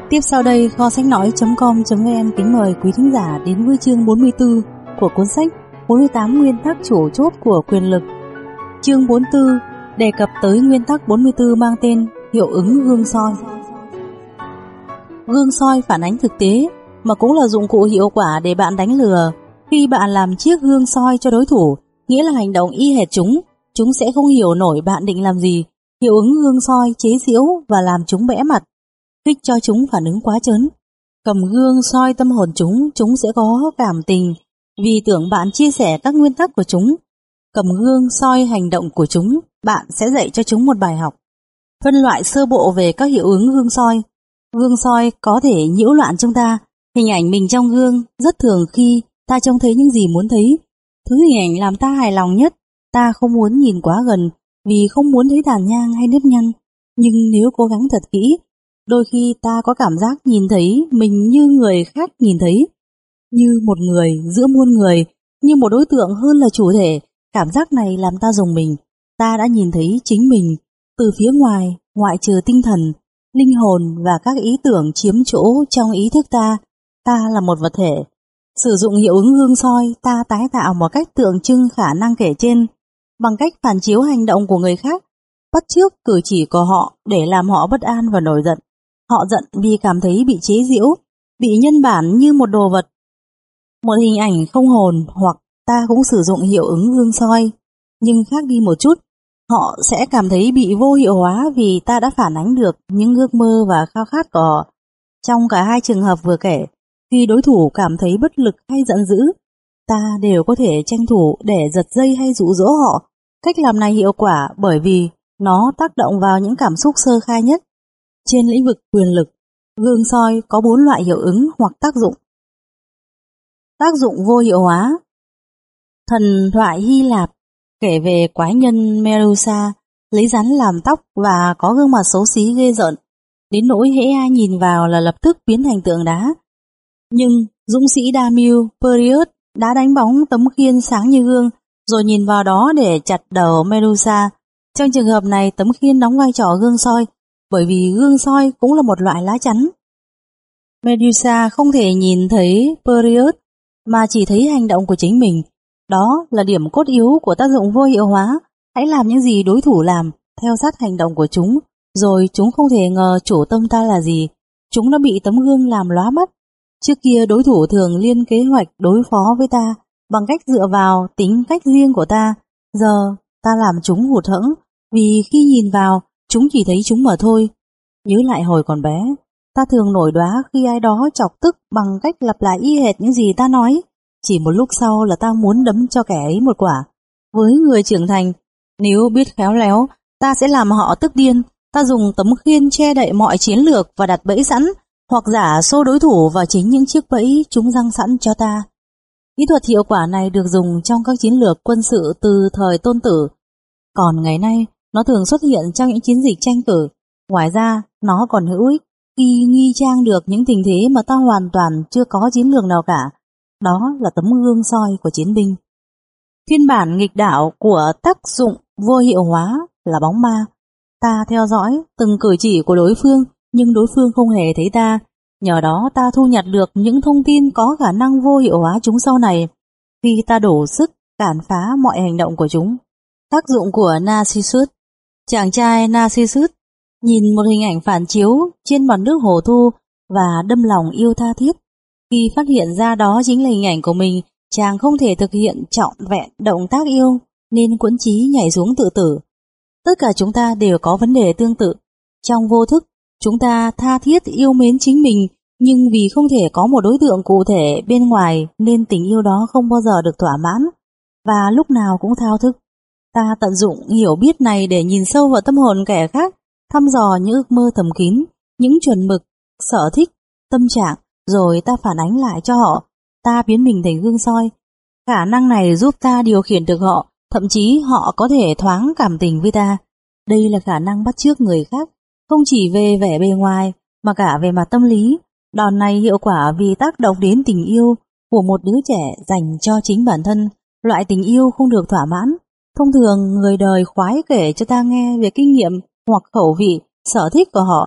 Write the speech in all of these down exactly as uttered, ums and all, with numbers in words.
Tiếp sau đây, kho sách nói chấm com chấm vn kính mời quý thính giả đến với chương bốn mươi tư của cuốn sách bốn mươi tám nguyên tắc chủ chốt của quyền lực. Chương bốn mươi tư đề cập tới nguyên tắc bốn mươi tư mang tên hiệu ứng gương soi. Gương soi phản ánh thực tế, mà cũng là dụng cụ hiệu quả để bạn đánh lừa. Khi bạn làm chiếc gương soi cho đối thủ, nghĩa là hành động y hệt chúng, chúng sẽ không hiểu nổi bạn định làm gì. Hiệu ứng gương soi chế giễu và làm chúng bẽ mặt, kích cho chúng phản ứng quá trớn. Cầm gương soi tâm hồn chúng, chúng sẽ có cảm tình vì tưởng bạn chia sẻ các nguyên tắc của chúng. Cầm gương soi hành động của chúng, bạn sẽ dạy cho chúng một bài học. Phân loại sơ bộ về các hiệu ứng gương soi. Gương soi có thể nhiễu loạn chúng ta. Hình ảnh mình trong gương rất thường khi ta trông thấy những gì muốn thấy. Thứ hình ảnh làm ta hài lòng nhất, ta không muốn nhìn quá gần vì không muốn thấy tàn nhang hay nếp nhăn. Nhưng nếu cố gắng thật kỹ, đôi khi ta có cảm giác nhìn thấy mình như người khác nhìn thấy, như một người giữa muôn người, như một đối tượng hơn là chủ thể. Cảm giác này làm ta rùng mình. Ta đã nhìn thấy chính mình từ phía ngoài, ngoại trừ tinh thần, linh hồn và các ý tưởng chiếm chỗ trong ý thức ta. Ta là một vật thể. Sử dụng hiệu ứng gương soi, ta tái tạo một cách tượng trưng khả năng kể trên bằng cách phản chiếu hành động của người khác, bắt chước cử chỉ của họ để làm họ bất an và nổi giận. Họ giận vì cảm thấy bị chế giễu, bị nhân bản như một đồ vật, một hình ảnh không hồn. Hoặc ta cũng sử dụng hiệu ứng gương soi, nhưng khác đi một chút. Họ sẽ cảm thấy bị vô hiệu hóa vì ta đã phản ánh được những ước mơ và khao khát của họ. Trong cả hai trường hợp vừa kể, khi đối thủ cảm thấy bất lực hay giận dữ, ta đều có thể tranh thủ để giật dây hay dụ dỗ họ. Cách làm này hiệu quả bởi vì nó tác động vào những cảm xúc sơ khai nhất. Trên lĩnh vực quyền lực, gương soi có bốn loại hiệu ứng hoặc tác dụng. Tác dụng vô hiệu hóa. Thần thoại Hy Lạp kể về quái nhân Medusa lấy rắn làm tóc và có gương mặt xấu xí ghê rợn, đến nỗi hễ ai nhìn vào là lập tức biến thành tượng đá. Nhưng dũng sĩ đa mưu Period đã đánh bóng tấm khiên sáng như gương, rồi nhìn vào đó để chặt đầu Medusa. Trong trường hợp này, tấm khiên đóng vai trò gương soi, bởi vì gương soi cũng là một loại lá chắn. Medusa không thể nhìn thấy Period mà chỉ thấy hành động của chính mình. Đó là điểm cốt yếu của tác dụng vô hiệu hóa. Hãy làm những gì đối thủ làm, theo sát hành động của chúng, rồi chúng không thể ngờ chủ tâm ta là gì. Chúng đã bị tấm gương làm lóa mắt. Trước kia đối thủ thường liên kế hoạch đối phó với ta bằng cách dựa vào tính cách riêng của ta. Giờ ta làm chúng hụt hẫng vì khi nhìn vào, chúng chỉ thấy chúng mà thôi. Nhớ lại hồi còn bé, ta thường nổi đoá khi ai đó chọc tức bằng cách lặp lại y hệt những gì ta nói. Chỉ một lúc sau là ta muốn đấm cho kẻ ấy một quả. Với người trưởng thành, nếu biết khéo léo, ta sẽ làm họ tức điên. Ta dùng tấm khiên che đậy mọi chiến lược và đặt bẫy sẵn, hoặc giả xô đối thủ vào chính những chiếc bẫy chúng răng sẵn cho ta. Kỹ thuật hiệu quả này được dùng trong các chiến lược quân sự từ thời Tôn Tử. Còn ngày nay, nó thường xuất hiện trong những chiến dịch tranh cử. Ngoài ra, nó còn hữu ích khi nghi trang được những tình thế mà ta hoàn toàn chưa có chiến lược nào cả. Đó là tấm gương soi của chiến binh. Phiên bản nghịch đảo của tác dụng vô hiệu hóa là bóng ma. Ta theo dõi từng cử chỉ của đối phương, nhưng đối phương không hề thấy ta. Nhờ đó ta thu nhặt được những thông tin có khả năng vô hiệu hóa chúng sau này, khi ta đổ sức cản phá mọi hành động của chúng. Tác dụng của Narcissus. Chàng trai Narcissus nhìn một hình ảnh phản chiếu trên mặt nước hồ thu và đâm lòng yêu tha thiết. Khi phát hiện ra đó chính là hình ảnh của mình, chàng không thể thực hiện trọn vẹn động tác yêu nên quẫn chí nhảy xuống tự tử. Tất cả chúng ta đều có vấn đề tương tự. Trong vô thức, chúng ta tha thiết yêu mến chính mình, nhưng vì không thể có một đối tượng cụ thể bên ngoài nên tình yêu đó không bao giờ được thỏa mãn và lúc nào cũng thao thức. Ta tận dụng hiểu biết này để nhìn sâu vào tâm hồn kẻ khác, thăm dò những ước mơ thầm kín, những chuẩn mực, sở thích, tâm trạng, rồi ta phản ánh lại cho họ. Ta biến mình thành gương soi. Khả năng này giúp ta điều khiển được họ, thậm chí họ có thể thoáng cảm tình với ta. Đây là khả năng bắt chước người khác, không chỉ về vẻ bề ngoài mà cả về mặt tâm lý. Đòn này hiệu quả vì tác động đến tình yêu của một đứa trẻ dành cho chính bản thân. Loại tình yêu không được thỏa mãn. Thông thường người đời khoái kể cho ta nghe về kinh nghiệm hoặc khẩu vị, sở thích của họ.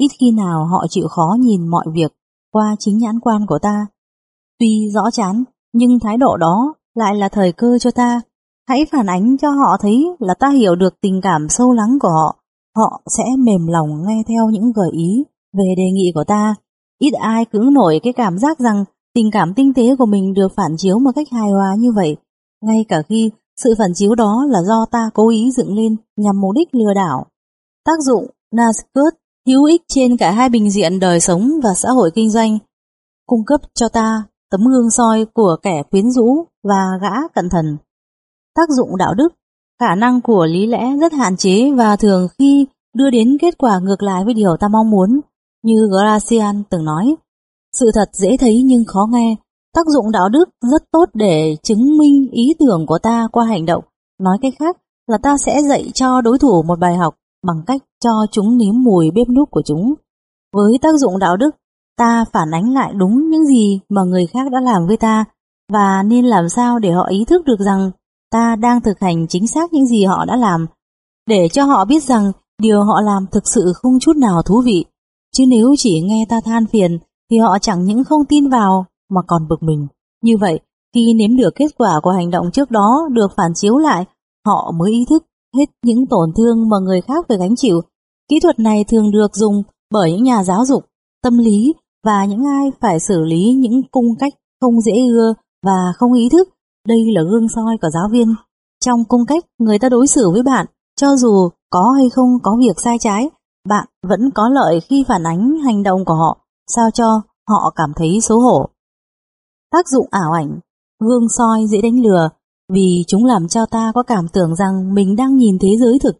ít khi nào họ chịu khó nhìn mọi việc qua chính nhãn quan của ta. Tuy rõ chán, nhưng thái độ đó lại là thời cơ cho ta. Hãy phản ánh cho họ thấy là ta hiểu được tình cảm sâu lắng của họ. Họ sẽ mềm lòng nghe theo những gợi ý về đề nghị của ta. Ít ai cưỡng nổi cái cảm giác rằng tình cảm tinh tế của mình được phản chiếu một cách hài hòa như vậy, ngay cả khi sự phản chiếu đó là do ta cố ý dựng lên nhằm mục đích lừa đảo. Tác dụng Nascut hữu ích trên cả hai bình diện đời sống và xã hội kinh doanh, cung cấp cho ta tấm gương soi của kẻ quyến rũ và gã cẩn thận. Tác dụng đạo đức, khả năng của lý lẽ rất hạn chế và thường khi đưa đến kết quả ngược lại với điều ta mong muốn. Như Gracian từng nói, sự thật dễ thấy nhưng khó nghe. Tác dụng đạo đức rất tốt để chứng minh ý tưởng của ta qua hành động. Nói cách khác là ta sẽ dạy cho đối thủ một bài học bằng cách cho chúng nếm mùi bếp núc của chúng. Với tác dụng đạo đức, ta phản ánh lại đúng những gì mà người khác đã làm với ta, và nên làm sao để họ ý thức được rằng ta đang thực hành chính xác những gì họ đã làm, để cho họ biết rằng điều họ làm thực sự không chút nào thú vị. Chứ nếu chỉ nghe ta than phiền thì họ chẳng những không tin vào mà còn bực mình. Như vậy, khi nếm được kết quả của hành động trước đó được phản chiếu lại, họ mới ý thức hết những tổn thương mà người khác phải gánh chịu. Kỹ thuật này thường được dùng bởi những nhà giáo dục, tâm lý và những ai phải xử lý những cung cách không dễ ưa và không ý thức. Đây là gương soi của giáo viên. Trong cung cách người ta đối xử với bạn, cho dù có hay không có việc sai trái, bạn vẫn có lợi khi phản ánh hành động của họ, sao cho họ cảm thấy xấu hổ. Tác dụng ảo ảnh, gương soi dễ đánh lừa vì chúng làm cho ta có cảm tưởng rằng mình đang nhìn thế giới thực.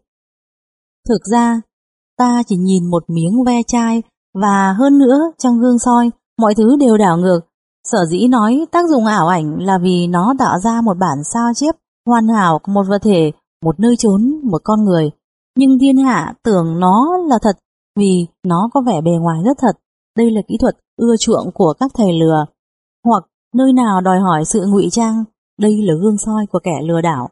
Thực ra, ta chỉ nhìn một miếng ve chai, và hơn nữa trong gương soi, mọi thứ đều đảo ngược. Sở dĩ nói tác dụng ảo ảnh là vì nó tạo ra một bản sao chép hoàn hảo của một vật thể, một nơi chốn, một con người. Nhưng thiên hạ tưởng nó là thật vì nó có vẻ bề ngoài rất thật. Đây là kỹ thuật ưa chuộng của các thầy lừa. Hoặc nơi nào đòi hỏi sự ngụy trang, đây là gương soi của kẻ lừa đảo.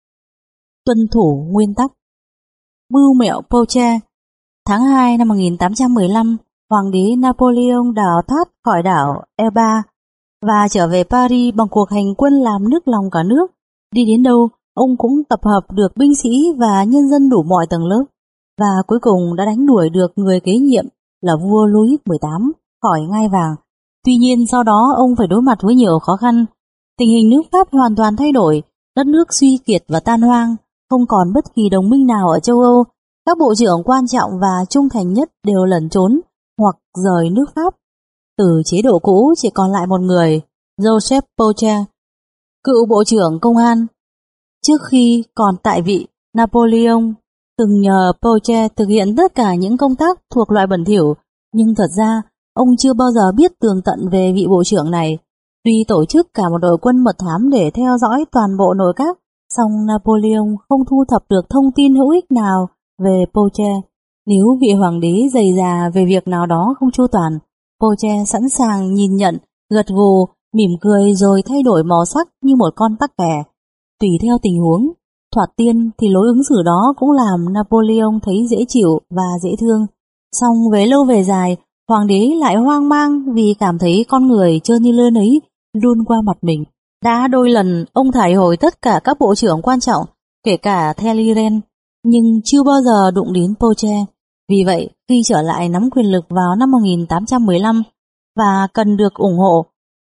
Tuân thủ nguyên tắc. Mưu mẹo Poche. Tháng hai năm một nghìn tám trăm mười lăm, Hoàng đế Napoleon đào thoát khỏi đảo Elba và trở về Paris bằng cuộc hành quân làm nức lòng cả nước. Đi đến đâu, ông cũng tập hợp được binh sĩ và nhân dân đủ mọi tầng lớp, và cuối cùng đã đánh đuổi được người kế nhiệm là vua Louis mười tám khỏi ngai vàng. Tuy nhiên sau đó ông phải đối mặt với nhiều khó khăn. Tình hình nước Pháp hoàn toàn thay đổi, đất nước suy kiệt và tan hoang, không còn bất kỳ đồng minh nào ở châu Âu. Các bộ trưởng quan trọng và trung thành nhất đều lẩn trốn hoặc rời nước Pháp. Từ chế độ cũ chỉ còn lại một người, Joseph Poche, cựu bộ trưởng công an. Trước khi còn tại vị, Napoleon từng nhờ Poche thực hiện tất cả những công tác thuộc loại bẩn thỉu, nhưng thật ra ông chưa bao giờ biết tường tận về vị bộ trưởng này. Tuy tổ chức cả một đội quân mật thám để theo dõi toàn bộ nội các, song Napoleon không thu thập được thông tin hữu ích nào về Poche. Nếu vị hoàng đế dày dà về việc nào đó không chu toàn, Poche sẵn sàng nhìn nhận, gật gù, mỉm cười rồi thay đổi màu sắc như một con tắc kè. Tùy theo tình huống, thoạt tiên thì lối ứng xử đó cũng làm Napoleon thấy dễ chịu và dễ thương. Song về lâu về dài, hoàng đế lại hoang mang vì cảm thấy con người trơn như lươn ấy luôn qua mặt mình. Đã đôi lần ông thải hồi tất cả các bộ trưởng quan trọng, kể cả Talleyrand, nhưng chưa bao giờ đụng đến Poche. Vì vậy, khi trở lại nắm quyền lực vào năm một nghìn tám trăm mười lăm và cần được ủng hộ,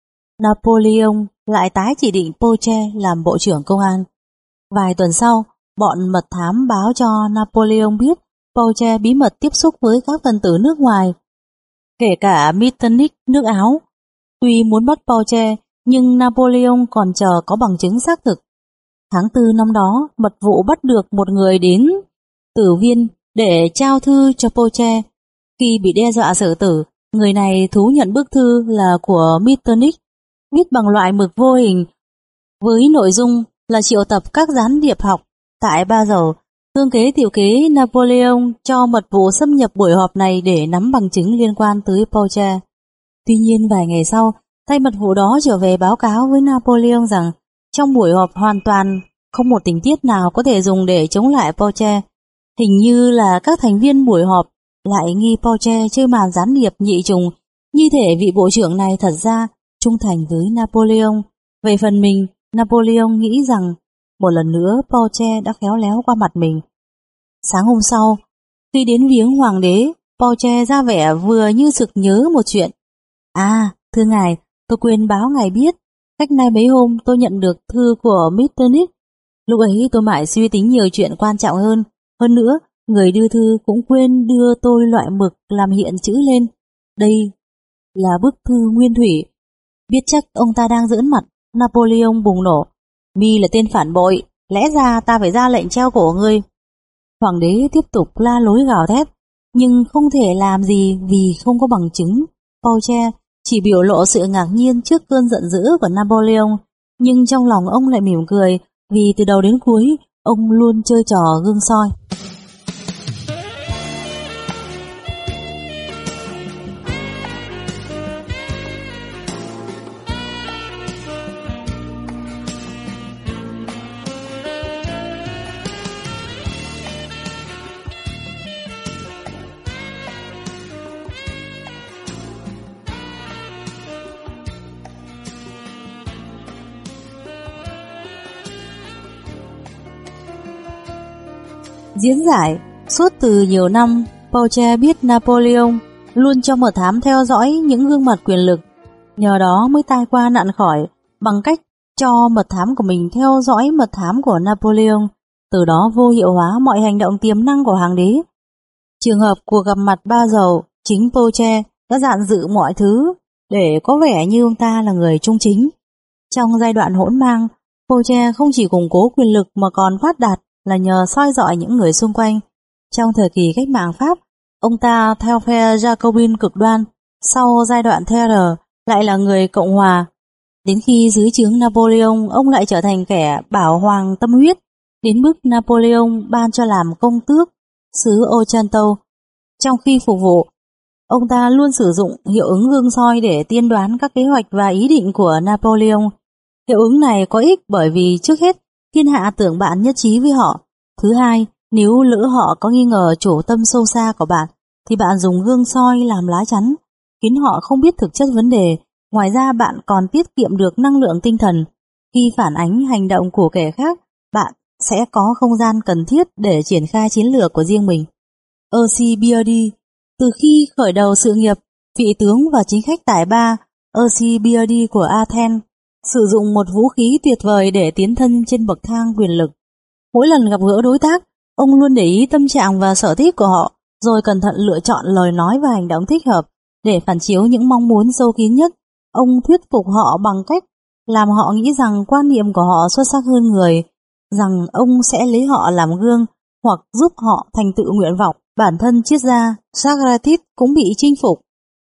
Napoleon lại tái chỉ định Poche làm bộ trưởng công an. Vài tuần sau, bọn mật thám báo cho Napoleon biết Poche bí mật tiếp xúc với các phần tử nước ngoài, kể cả Metternich nước Áo. Tuy muốn bắt Poche, nhưng Napoleon còn chờ có bằng chứng xác thực. Tháng tư năm đó, mật vụ bắt được một người đến Tử Viên để trao thư cho Poche. Khi bị đe dọa xử tử, người này thú nhận bức thư là của Metternich, viết bằng loại mực vô hình, với nội dung là triệu tập các gián điệp học tại Ba Dầu. Thương kế tiểu kế Napoleon cho mật vụ xâm nhập buổi họp này để nắm bằng chứng liên quan tới Poche. Tuy nhiên vài ngày sau, tay mật vụ đó trở về báo cáo với Napoleon rằng trong buổi họp hoàn toàn không một tình tiết nào có thể dùng để chống lại Poche. Hình như là các thành viên buổi họp lại nghi Poche chơi màn gián điệp nhị trùng, như thể vị bộ trưởng này thật ra trung thành với Napoleon. Về phần mình, Napoleon nghĩ rằng một lần nữa Poche đã khéo léo qua mặt mình. Sáng hôm sau, khi đến viếng hoàng đế, Poche ra vẻ vừa như sực nhớ một chuyện. À, thưa ngài, tôi quên báo ngài biết, cách nay mấy hôm tôi nhận được thư của Metternich. Lúc ấy tôi mãi suy tính nhiều chuyện quan trọng hơn. Hơn nữa, người đưa thư cũng quên đưa tôi loại mực làm hiện chữ lên. Đây là bức thư nguyên thủy. Biết chắc ông ta đang giỡn mặt, Napoleon bùng nổ. Mi là tên phản bội, lẽ ra ta phải ra lệnh treo cổ ngươi. Hoàng đế tiếp tục la lối gào thét, nhưng không thể làm gì vì không có bằng chứng. Poche chỉ biểu lộ sự ngạc nhiên trước cơn giận dữ của Napoleon, nhưng trong lòng ông lại mỉm cười vì từ đầu đến cuối ông luôn chơi trò gương soi. Diễn giải, suốt từ nhiều năm, Poche biết Napoleon luôn cho mật thám theo dõi những gương mặt quyền lực, nhờ đó mới tai qua nạn khỏi bằng cách cho mật thám của mình theo dõi mật thám của Napoleon, từ đó vô hiệu hóa mọi hành động tiềm năng của hoàng đế. Trường hợp cuộc gặp mặt ba dầu, chính Poche đã dạn dự mọi thứ để có vẻ như ông ta là người trung chính. Trong giai đoạn hỗn mang, Poche không chỉ củng cố quyền lực mà còn phát đạt là nhờ soi dọi những người xung quanh. Trong thời kỳ cách mạng Pháp, ông ta theo phe Jacobin cực đoan, sau giai đoạn Terror lại là người Cộng hòa. Đến khi dưới trướng Napoleon, ông lại trở thành kẻ bảo hoàng tâm huyết, đến mức Napoleon ban cho làm công tước xứ Otranto. Trong khi phục vụ, ông ta luôn sử dụng hiệu ứng gương soi để tiên đoán các kế hoạch và ý định của Napoleon. Hiệu ứng này có ích bởi vì trước hết, thiên hạ tưởng bạn nhất trí với họ. Thứ hai, nếu lỡ họ có nghi ngờ chủ tâm sâu xa của bạn, thì bạn dùng gương soi làm lá chắn, khiến họ không biết thực chất vấn đề. Ngoài ra bạn còn tiết kiệm được năng lượng tinh thần. Khi phản ánh hành động của kẻ khác, bạn sẽ có không gian cần thiết để triển khai chiến lược của riêng mình. Alcibiades, từ khi khởi đầu sự nghiệp, vị tướng và chính khách tài ba Alcibiades của Athens sử dụng một vũ khí tuyệt vời để tiến thân trên bậc thang quyền lực. Mỗi lần gặp gỡ đối tác, ông luôn để ý tâm trạng và sở thích của họ, rồi cẩn thận lựa chọn lời nói và hành động thích hợp để phản chiếu những mong muốn sâu kín nhất. Ông thuyết phục họ bằng cách làm họ nghĩ rằng quan niệm của họ xuất sắc hơn người, rằng ông sẽ lấy họ làm gương hoặc giúp họ thành tựu nguyện vọng. Bản thân triết gia Socrates cũng bị chinh phục.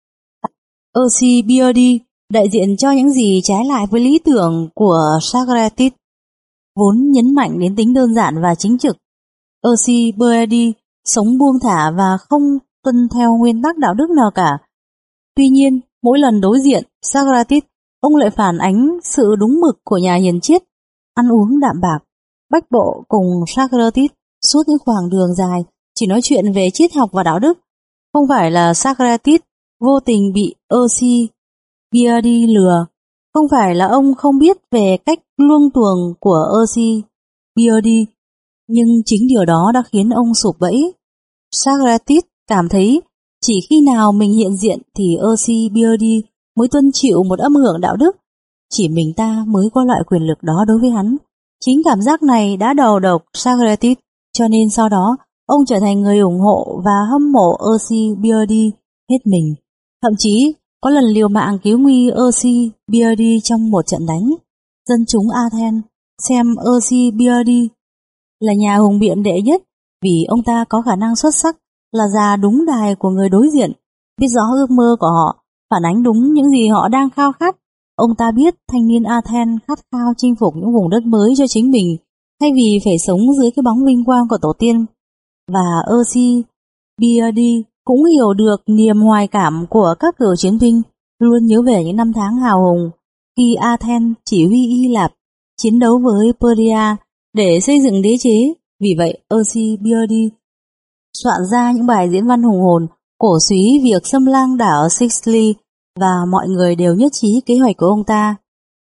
Alcibiades đại diện cho những gì trái lại với lý tưởng của Socrates, vốn nhấn mạnh đến tính đơn giản và chính trực. Alcibiades sống buông thả và không tuân theo nguyên tắc đạo đức nào cả. Tuy nhiên, mỗi lần đối diện Socrates, ông lại phản ánh sự đúng mực của nhà hiền triết, ăn uống đạm bạc, bách bộ cùng Socrates suốt những khoảng đường dài, chỉ nói chuyện về triết học và đạo đức. Không phải là Socrates vô tình bị Alcibiades lừa, không phải là ông không biết về cách luông tuồng của Alcibiades, nhưng chính điều đó đã khiến ông sụp bẫy. Socrates cảm thấy chỉ khi nào mình hiện diện thì Alcibiades mới tuân chịu một âm hưởng đạo đức, chỉ mình ta mới có loại quyền lực đó đối với hắn. Chính cảm giác này đã đầu độc Socrates, cho nên sau đó ông trở thành người ủng hộ và hâm mộ Alcibiades hết mình. Thậm chí có lần liều mạng cứu nguy Alcibiades trong một trận đánh. Dân chúng Athens xem Alcibiades là nhà hùng biện đệ nhất vì ông ta có khả năng xuất sắc, là già đúng đài của người đối diện, biết rõ ước mơ của họ, phản ánh đúng những gì họ đang khao khát. Ông ta biết thanh niên Athens khát khao chinh phục những vùng đất mới cho chính mình, thay vì phải sống dưới cái bóng vinh quang của tổ tiên. Và Alcibiades cũng hiểu được niềm hoài cảm của các cựu chiến binh, luôn nhớ về những năm tháng hào hùng khi Athens chỉ huy Hy Lạp chiến đấu với Persia để xây dựng đế chế. Vì vậy Alcibiades soạn ra những bài diễn văn hùng hồn, cổ súy việc xâm lăng đảo Sicily, và mọi người đều nhất trí kế hoạch của ông ta.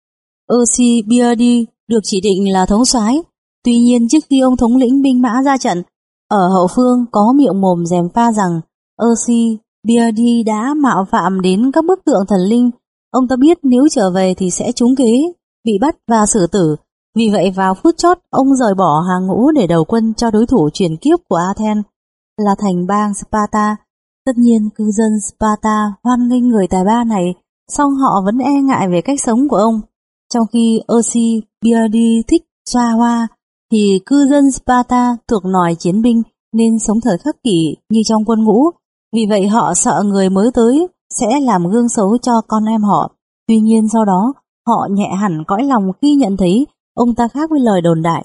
Alcibiades được chỉ định là thống soái. Tuy nhiên, trước khi ông thống lĩnh binh mã ra trận, ở hậu phương có miệng mồm gièm pha rằng Alcibiades đã mạo phạm đến các bức tượng thần linh. Ông ta biết nếu trở về thì sẽ trúng kế, bị bắt và xử tử. Vì vậy vào phút chót, ông rời bỏ hàng ngũ để đầu quân cho đối thủ truyền kiếp của Athens là thành bang Sparta. Tất nhiên cư dân Sparta hoan nghênh người tài ba này, song họ vẫn e ngại về cách sống của ông. Trong khi Alcibiades thích xoa hoa, thì cư dân Sparta thuộc nòi chiến binh nên sống thời khắc kỷ như trong quân ngũ. Vì vậy họ sợ người mới tới sẽ làm gương xấu cho con em họ. Tuy nhiên sau đó họ nhẹ hẳn cõi lòng khi nhận thấy ông ta khác với lời đồn đại.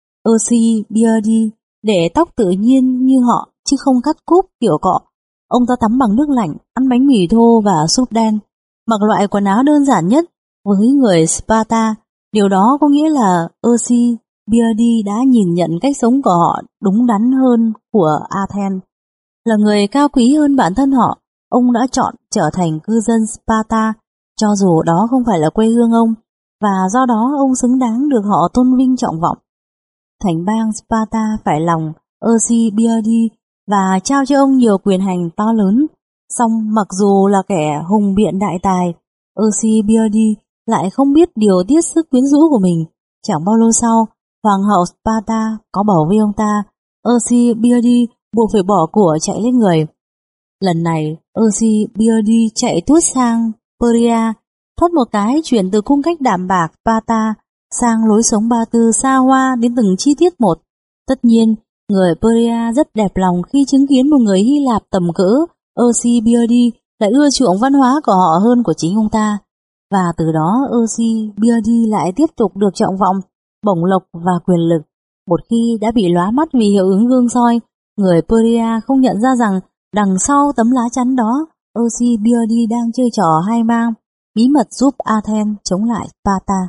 Alcibiades để tóc tự nhiên như họ chứ không cắt cúp kiểu cọ. Ông ta tắm bằng nước lạnh, ăn bánh mì thô và súp đen, mặc loại quần áo đơn giản nhất với người Sparta. Điều đó có nghĩa là Alcibiades đã nhìn nhận cách sống của họ đúng đắn hơn của Athens. Là người cao quý hơn bản thân họ, ông đã chọn trở thành cư dân Sparta, cho dù đó không phải là quê hương ông, và do đó ông xứng đáng được họ tôn vinh trọng vọng. Thành bang Sparta phải lòng Alcibiades và trao cho ông nhiều quyền hành to lớn. Song mặc dù là kẻ hùng biện đại tài, Alcibiades lại không biết điều tiết sức quyến rũ của mình. Chẳng bao lâu sau, hoàng hậu Sparta có bầu với ông ta. Alcibiades buộc phải bỏ của chạy lên người. Lần này, Alcibiades chạy tuốt sang Peria, thoát một cái chuyển từ cung cách đạm bạc Sparta sang lối sống ba tư xa hoa đến từng chi tiết một. Tất nhiên, người Peria rất đẹp lòng khi chứng kiến một người Hy Lạp tầm cỡ. Alcibiades lại ưa chuộng văn hóa của họ hơn của chính ông ta, và từ đó Alcibiades lại tiếp tục được trọng vọng, bổng lộc và quyền lực. Một khi đã bị lóa mắt vì hiệu ứng gương soi, người Peria không nhận ra rằng đằng sau tấm lá chắn đó, Alcibiades đang chơi trò hai mang, bí mật giúp Athens chống lại Sparta.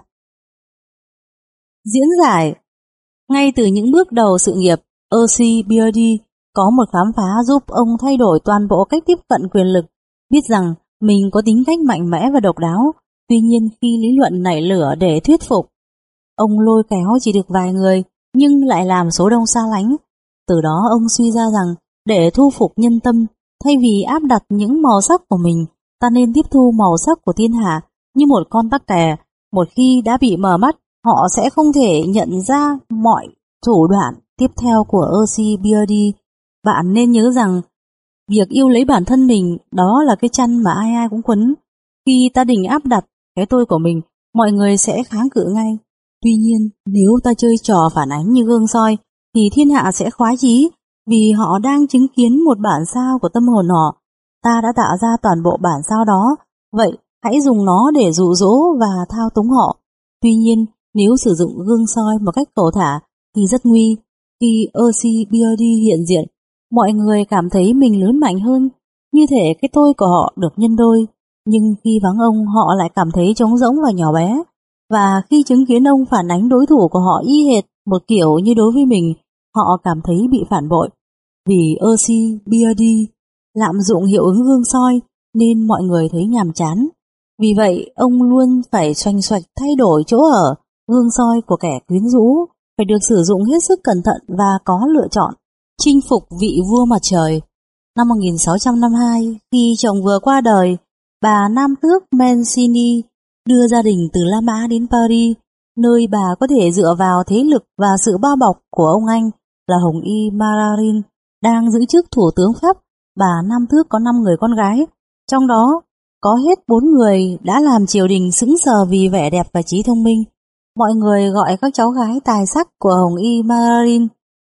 Diễn giải. Ngay từ những bước đầu sự nghiệp, Alcibiades có một khám phá giúp ông thay đổi toàn bộ cách tiếp cận quyền lực, biết rằng mình có tính cách mạnh mẽ và độc đáo. Tuy nhiên khi lý luận nảy lửa để thuyết phục, ông lôi kéo chỉ được vài người nhưng lại làm số đông xa lánh. Từ đó ông suy ra rằng để thu phục nhân tâm, thay vì áp đặt những màu sắc của mình, ta nên tiếp thu màu sắc của thiên hạ như một con tắc kè. Một khi đã bị mờ mắt, họ sẽ không thể nhận ra mọi thủ đoạn tiếp theo của Alcibiades. Bạn nên nhớ rằng việc yêu lấy bản thân mình đó là cái chăn mà ai ai cũng quấn. Khi ta định áp đặt cái tôi của mình, mọi người sẽ kháng cự ngay. Tuy nhiên, nếu ta chơi trò phản ánh như gương soi, thì thiên hạ sẽ khoái chí, vì họ đang chứng kiến một bản sao của tâm hồn họ. Ta đã tạo ra toàn bộ bản sao đó, vậy hãy dùng nó để dụ dỗ và thao túng họ. Tuy nhiên, nếu sử dụng gương soi một cách cầu thả thì rất nguy. Khi Alcibiades hiện diện, mọi người cảm thấy mình lớn mạnh hơn, như thể cái tôi của họ được nhân đôi. Nhưng khi vắng ông, họ lại cảm thấy trống rỗng và nhỏ bé. Và khi chứng kiến ông phản ánh đối thủ của họ y hệt một kiểu như đối với mình, họ cảm thấy bị phản bội. Vì Alcibiades lạm dụng hiệu ứng gương soi nên mọi người thấy nhàm chán. Vì vậy, ông luôn phải xoành xoạch thay đổi chỗ ở. Gương soi của kẻ quyến rũ phải được sử dụng hết sức cẩn thận và có lựa chọn. Chinh phục vị vua mặt trời. Năm một nghìn sáu trăm năm mươi hai, khi chồng vừa qua đời, bà Nam tước Mancini đưa gia đình từ La Mã đến Paris, nơi bà có thể dựa vào thế lực và sự bao bọc của ông anh là Hồng Y Mazarin đang giữ chức thủ tướng Pháp. Bà Nam tước có năm người con gái, trong đó có hết bốn người đã làm triều đình sững sờ vì vẻ đẹp và trí thông minh. Mọi người gọi các cháu gái tài sắc của Hồng Y Mazarin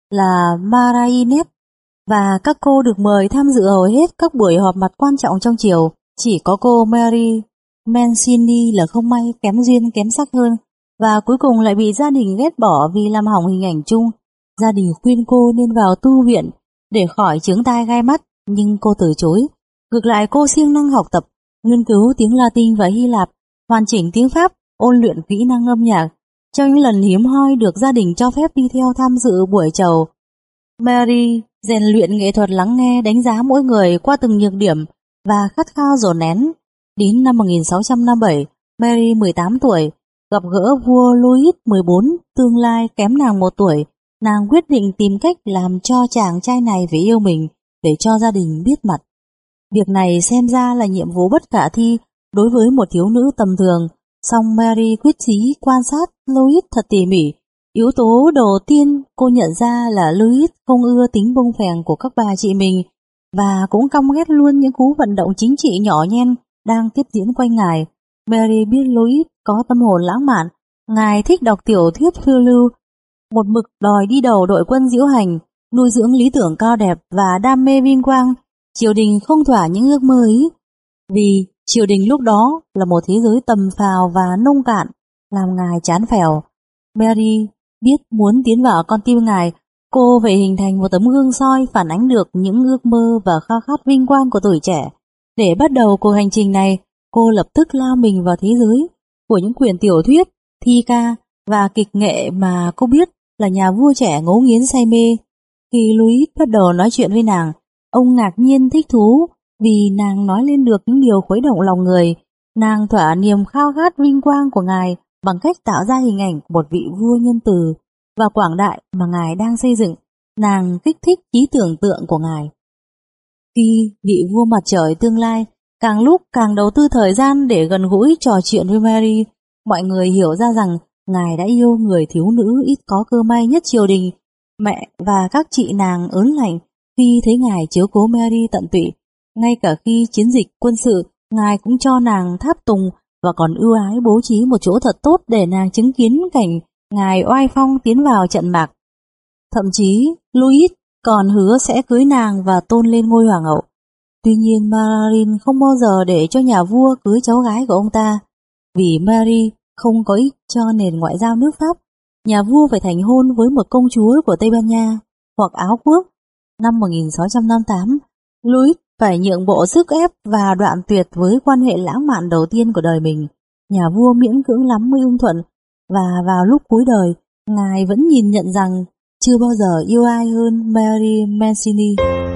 là Marainet, và các cô được mời tham dự hầu hết các buổi họp mặt quan trọng trong triều. Chỉ có cô Mary Mancini là không may kém duyên kém sắc hơn, và cuối cùng lại bị gia đình ghét bỏ vì làm hỏng hình ảnh chung. Gia đình khuyên cô nên vào tu viện để khỏi chướng tai gai mắt, nhưng cô từ chối. Ngược lại, cô siêng năng học tập, nghiên cứu tiếng Latin và Hy Lạp, hoàn chỉnh tiếng Pháp, ôn luyện kỹ năng âm nhạc. Trong những lần hiếm hoi được gia đình cho phép đi theo tham dự buổi chầu, Mary rèn luyện nghệ thuật lắng nghe, đánh giá mỗi người qua từng nhược điểm và khát khao dồn nén. Đến năm một nghìn sáu trăm năm mươi bảy, Mary mười tám tuổi, gặp gỡ vua Louis mười bốn, tương lai kém nàng một tuổi. Nàng quyết định tìm cách làm cho chàng trai này phải yêu mình để cho gia đình biết mặt. Việc này xem ra là nhiệm vụ bất khả thi đối với một thiếu nữ tầm thường, song Mary quyết chí quan sát Louis thật tỉ mỉ. Yếu tố đầu tiên cô nhận ra là Louis không ưa tính bông phèn của các bà chị mình và cũng căm ghét luôn những cú vận động chính trị nhỏ nhen đang tiếp diễn quanh ngài. Mary biết Louis có tâm hồn lãng mạn, ngài thích đọc tiểu thuyết phiêu lưu, một mực đòi đi đầu đội quân diễu hành, nuôi dưỡng lý tưởng cao đẹp và đam mê vinh quang. Triều đình không thỏa những ước mơ ấy, vì triều đình lúc đó là một thế giới tầm phào và nông cạn, làm ngài chán phèo. Mary biết muốn tiến vào con tim ngài, cô phải hình thành một tấm gương soi phản ánh được những ước mơ và khao khát vinh quang của tuổi trẻ. Để bắt đầu cuộc hành trình này, cô lập tức lao mình vào thế giới của những quyển tiểu thuyết, thi ca và kịch nghệ mà cô biết là nhà vua trẻ ngấu nghiến say mê. Khi Louis bắt đầu nói chuyện với nàng, ông ngạc nhiên thích thú vì nàng nói lên được những điều khuấy động lòng người. Nàng thỏa niềm khao khát vinh quang của ngài bằng cách tạo ra hình ảnh của một vị vua nhân từ và quảng đại mà ngài đang xây dựng. Nàng kích thích trí tưởng tượng của ngài. Khi vị vua mặt trời tương lai càng lúc càng đầu tư thời gian để gần gũi trò chuyện với Mary, mọi người hiểu ra rằng ngài đã yêu người thiếu nữ ít có cơ may nhất triều đình. Mẹ và các chị nàng ớn lạnh khi thấy ngài chiếu cố Mary tận tụy. Ngay cả khi chiến dịch quân sự, ngài cũng cho nàng tháp tùng và còn ưu ái bố trí một chỗ thật tốt để nàng chứng kiến cảnh ngài oai phong tiến vào trận mạc. Thậm chí, Louis còn hứa sẽ cưới nàng và tôn lên ngôi hoàng hậu. Tuy nhiên, Mazarin không bao giờ để cho nhà vua cưới cháu gái của ông ta. Vì Mary không có ích cho nền ngoại giao nước Pháp, nhà vua phải thành hôn với một công chúa của Tây Ban Nha hoặc Áo Quốc. Năm một nghìn sáu trăm năm mươi tám, Louis phải nhượng bộ sức ép và đoạn tuyệt với quan hệ lãng mạn đầu tiên của đời mình. Nhà vua miễn cưỡng lắm mới ưng thuận, và vào lúc cuối đời, ngài vẫn nhìn nhận rằng chưa bao giờ yêu ai hơn Mary Mancini.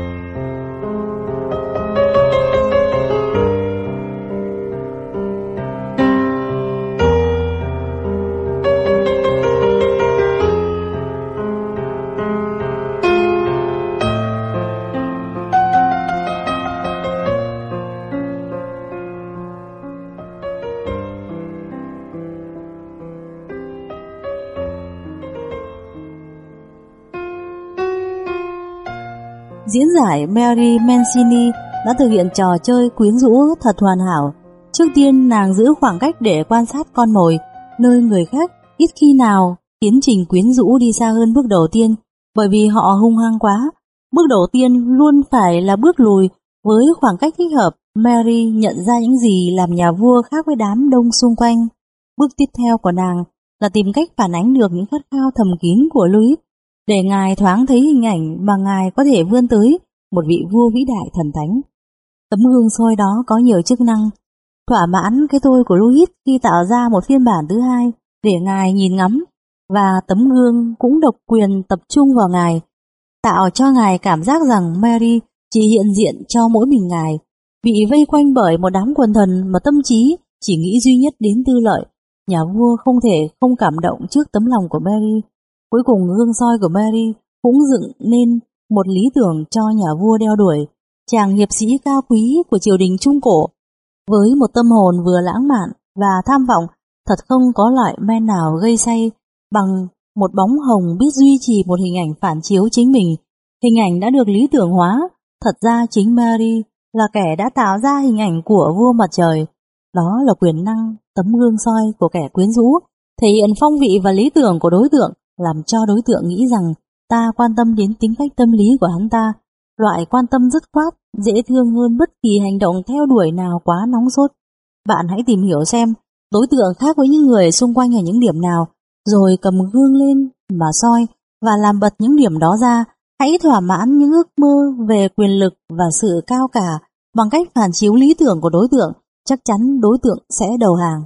Diễn giải Mary Mancini đã thực hiện trò chơi quyến rũ thật hoàn hảo. Trước tiên, nàng giữ khoảng cách để quan sát con mồi, nơi người khác ít khi nào tiến trình quyến rũ đi xa hơn bước đầu tiên, bởi vì họ hung hăng quá. Bước đầu tiên luôn phải là bước lùi với khoảng cách thích hợp. Mary nhận ra những gì làm nhà vua khác với đám đông xung quanh. Bước tiếp theo của nàng là tìm cách phản ánh được những khát khao thầm kín của Louis, để ngài thoáng thấy hình ảnh mà ngài có thể vươn tới một vị vua vĩ đại thần thánh. Tấm gương soi đó có nhiều chức năng, thỏa mãn cái tôi của Louis khi tạo ra một phiên bản thứ hai để ngài nhìn ngắm, và tấm gương cũng độc quyền tập trung vào ngài, tạo cho ngài cảm giác rằng Mary chỉ hiện diện cho mỗi mình ngài, bị vây quanh bởi một đám quần thần mà tâm trí chỉ nghĩ duy nhất đến tư lợi. Nhà vua không thể không cảm động trước tấm lòng của Mary. Cuối cùng, gương soi của Mary cũng dựng nên một lý tưởng cho nhà vua đeo đuổi, chàng hiệp sĩ cao quý của triều đình Trung Cổ. Với một tâm hồn vừa lãng mạn và tham vọng, thật không có loại men nào gây say bằng một bóng hồng biết duy trì một hình ảnh phản chiếu chính mình. Hình ảnh đã được lý tưởng hóa. Thật ra chính Mary là kẻ đã tạo ra hình ảnh của vua mặt trời. Đó là quyền năng tấm gương soi của kẻ quyến rũ, thể hiện phong vị và lý tưởng của đối tượng, làm cho đối tượng nghĩ rằng ta quan tâm đến tính cách tâm lý của hắn ta. Loại quan tâm dứt khoát, dễ thương hơn bất kỳ hành động theo đuổi nào quá nóng sốt. Bạn hãy tìm hiểu xem đối tượng khác với những người xung quanh ở những điểm nào, rồi cầm gương lên mà soi và làm bật những điểm đó ra. Hãy thỏa mãn những ước mơ về quyền lực và sự cao cả bằng cách phản chiếu lý tưởng của đối tượng. Chắc chắn đối tượng sẽ đầu hàng.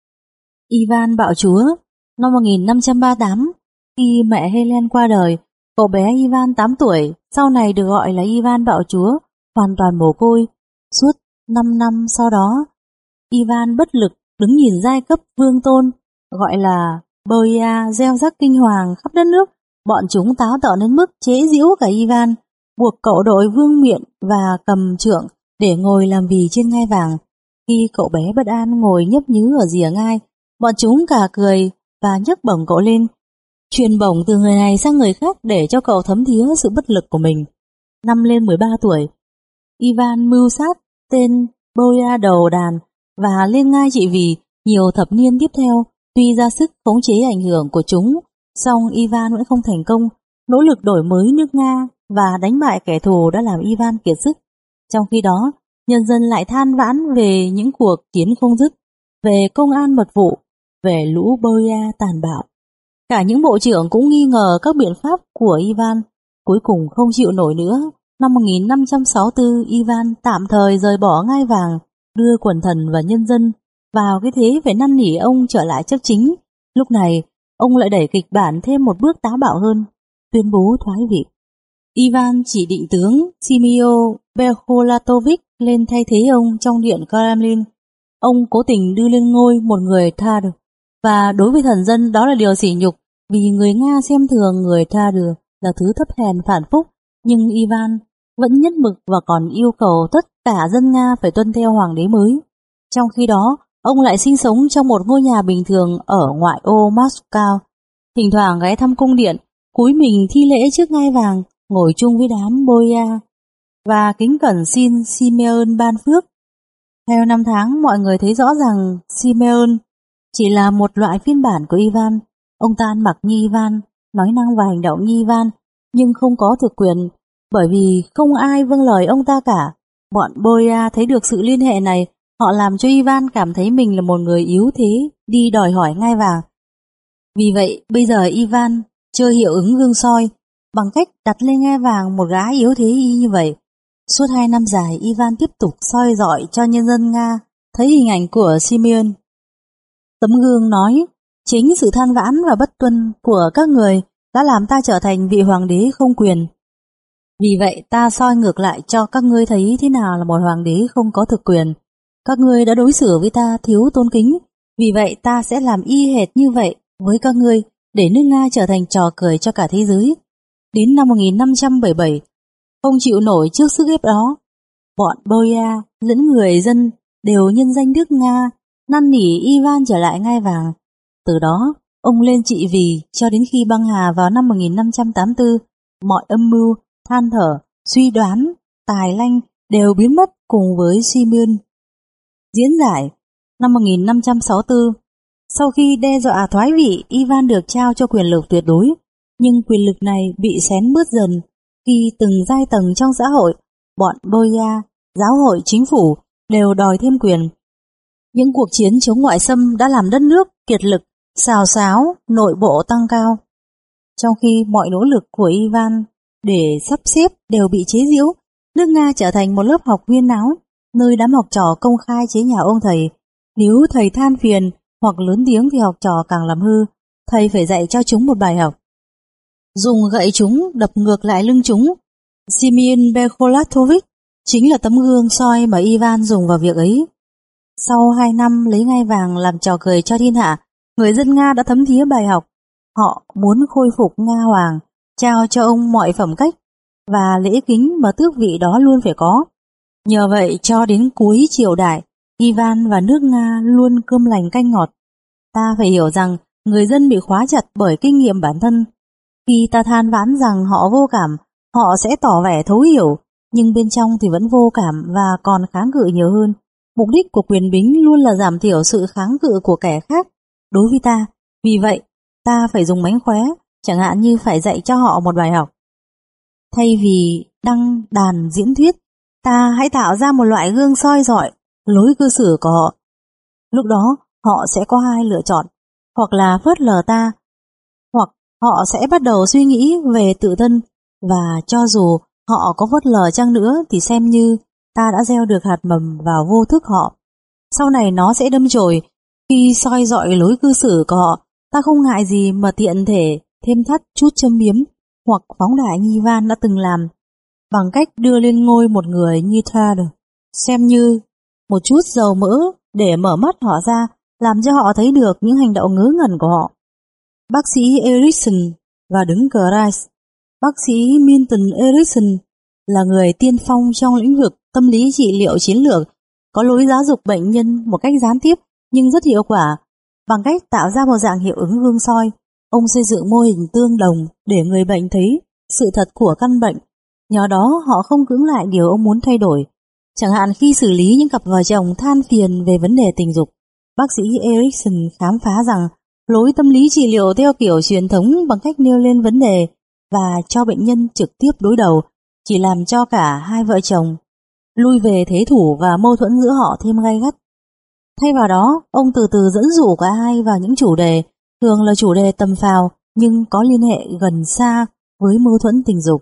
Ivan Bạo Chúa. Năm một nghìn năm trăm ba mươi tám, khi mẹ Helen qua đời, Cậu bé Ivan tám tuổi, sau này được gọi là Ivan bạo chúa, hoàn toàn mồ côi. Suốt năm năm sau đó, Ivan bất lực đứng nhìn giai cấp vương tôn, gọi là Boya, gieo rắc kinh hoàng khắp đất nước. Bọn chúng táo tợn đến mức chế giễu cả Ivan, buộc cậu đội vương miện và cầm trượng để ngồi làm vì trên ngai vàng. Khi cậu bé bất an ngồi nhấp nhứ ở rìa ngai, bọn chúng cả cười và nhấc bổng cậu lên, truyền bổng từ người này sang người khác để cho cậu thấm thía sự bất lực của mình. Năm lên mười ba tuổi, Ivan mưu sát tên Boya đầu đàn và lên ngai trị vì. Nhiều thập niên tiếp theo, tuy ra sức khống chế ảnh hưởng của chúng, song Ivan vẫn không thành công. Nỗ lực đổi mới nước Nga và đánh bại kẻ thù đã làm Ivan kiệt sức. Trong khi đó, nhân dân lại than vãn về những cuộc chiến không dứt, về công an mật vụ, về lũ Boya tàn bạo. Cả những bộ trưởng cũng nghi ngờ các biện pháp của Ivan. Cuối cùng không chịu nổi nữa, năm một nghìn năm trăm sáu mươi tư, Ivan tạm thời rời bỏ ngai vàng, đưa quần thần và nhân dân vào cái thế phải năn nỉ ông trở lại chấp chính. Lúc này, ông lại đẩy kịch bản thêm một bước táo bạo hơn, tuyên bố thoái vị. Ivan chỉ định tướng Simeon Bekholatov lên thay thế ông trong điện Kremlin. Ông cố tình đưa lên ngôi một người Thar, và đối với thần dân đó là điều sỉ nhục, vì người Nga xem thường người Thar là thứ thấp hèn phản phúc. Nhưng Ivan vẫn nhất mực và còn yêu cầu tất cả dân Nga phải tuân theo hoàng đế mới. Trong khi đó, ông lại sinh sống trong một ngôi nhà bình thường ở ngoại ô Moscow, thỉnh thoảng ghé thăm cung điện, cúi mình thi lễ trước ngai vàng, ngồi chung với đám Boya và kính cẩn xin Simeon ban phước. Theo năm tháng, mọi người thấy rõ rằng Simeon chỉ là một loại phiên bản của Ivan. Ông ta ăn mặc như Ivan, nói năng và hành động như Ivan, nhưng không có thực quyền, bởi vì không ai vâng lời ông ta cả. Bọn Boya thấy được sự liên hệ này, họ làm cho Ivan cảm thấy mình là một người yếu thế, đi đòi hỏi ngai vàng. Vì vậy, bây giờ Ivan chơi hiệu ứng gương soi, bằng cách đặt lên ngai vàng một gái yếu thế y như vậy. Suốt hai năm dài, Ivan tiếp tục soi dọi cho nhân dân Nga thấy hình ảnh của Simeon. Tấm gương nói, chính sự than vãn và bất tuân của các người đã làm ta trở thành vị hoàng đế không quyền. Vì vậy ta soi ngược lại cho các ngươi thấy thế nào là một hoàng đế không có thực quyền. Các ngươi đã đối xử với ta thiếu tôn kính, vì vậy ta sẽ làm y hệt như vậy với các ngươi để nước Nga trở thành trò cười cho cả thế giới. Đến năm một nghìn năm trăm bảy mươi bảy, không chịu nổi trước sức ép đó, bọn Boya lẫn người dân đều nhân danh nước Nga năn nỉ Ivan trở lại ngai vàng. Từ đó, ông lên trị vì cho đến khi băng hà vào năm một nghìn năm trăm tám mươi tư, mọi âm mưu, than thở, suy đoán, tài lanh đều biến mất cùng với Simeon. Diễn giải, năm một nghìn năm trăm sáu mươi tư, sau khi đe dọa thoái vị, Ivan được trao cho quyền lực tuyệt đối, nhưng quyền lực này bị xén bớt dần khi từng giai tầng trong xã hội, bọn Boya, giáo hội, chính phủ đều đòi thêm quyền. Những cuộc chiến chống ngoại xâm đã làm đất nước kiệt lực, xào xáo, nội bộ tăng cao. Trong khi mọi nỗ lực của Ivan để sắp xếp đều bị chế giễu, nước Nga trở thành một lớp học huyên náo, nơi đám học trò công khai chế nhạo ông thầy. Nếu thầy than phiền hoặc lớn tiếng thì học trò càng làm hư, thầy phải dạy cho chúng một bài học. Dùng gậy chúng đập ngược lại lưng chúng. Simeon Bekholatov chính là tấm gương soi mà Ivan dùng vào việc ấy. Sau hai năm lấy ngai vàng làm trò cười cho thiên hạ, người dân Nga đã thấm thía bài học. Họ muốn khôi phục Nga hoàng, trao cho ông mọi phẩm cách và lễ kính mà tước vị đó luôn phải có. Nhờ vậy cho đến cuối triều đại, Ivan và nước Nga luôn cơm lành canh ngọt. Ta phải hiểu rằng người dân bị khóa chặt bởi kinh nghiệm bản thân. Khi ta than vãn rằng họ vô cảm, họ sẽ tỏ vẻ thấu hiểu, nhưng bên trong thì vẫn vô cảm và còn kháng cự nhiều hơn. Mục đích của quyền bính luôn là giảm thiểu sự kháng cự của kẻ khác đối với ta. Vì vậy, ta phải dùng mánh khóe, chẳng hạn như phải dạy cho họ một bài học. Thay vì đăng đàn diễn thuyết, ta hãy tạo ra một loại gương soi dọi lối cư xử của họ. Lúc đó, họ sẽ có hai lựa chọn, hoặc là phớt lờ ta, hoặc họ sẽ bắt đầu suy nghĩ về tự thân, và cho dù họ có phớt lờ chăng nữa thì xem như ta đã gieo được hạt mầm vào vô thức họ. Sau này nó sẽ đâm chồi. Khi soi dọi lối cư xử của họ, ta không ngại gì mà tiện thể thêm thắt chút châm biếm. hoặc phóng đại như Ivan đã từng làm, bằng cách đưa lên ngôi một người như Thad, xem như một chút dầu mỡ để mở mắt họ ra, làm cho họ thấy được những hành động ngớ ngẩn của họ. Bác sĩ Erikson và đứng Christ. Bác sĩ Milton Erickson là người tiên phong trong lĩnh vực tâm lý trị liệu chiến lược, có lối giáo dục bệnh nhân một cách gián tiếp nhưng rất hiệu quả. Bằng cách tạo ra một dạng hiệu ứng gương soi, ông xây dựng mô hình tương đồng để người bệnh thấy sự thật của căn bệnh. Nhờ đó họ không cưỡng lại điều ông muốn thay đổi. Chẳng hạn khi xử lý những cặp vợ chồng than phiền về vấn đề tình dục, bác sĩ Erickson khám phá rằng lối tâm lý trị liệu theo kiểu truyền thống bằng cách nêu lên vấn đề và cho bệnh nhân trực tiếp đối đầu chỉ làm cho cả hai vợ chồng lui về thế thủ và mâu thuẫn giữa họ thêm gay gắt. Thay vào đó, ông từ từ dẫn dụ cả hai vào những chủ đề, thường là chủ đề tầm phào nhưng có liên hệ gần xa với mâu thuẫn tình dục.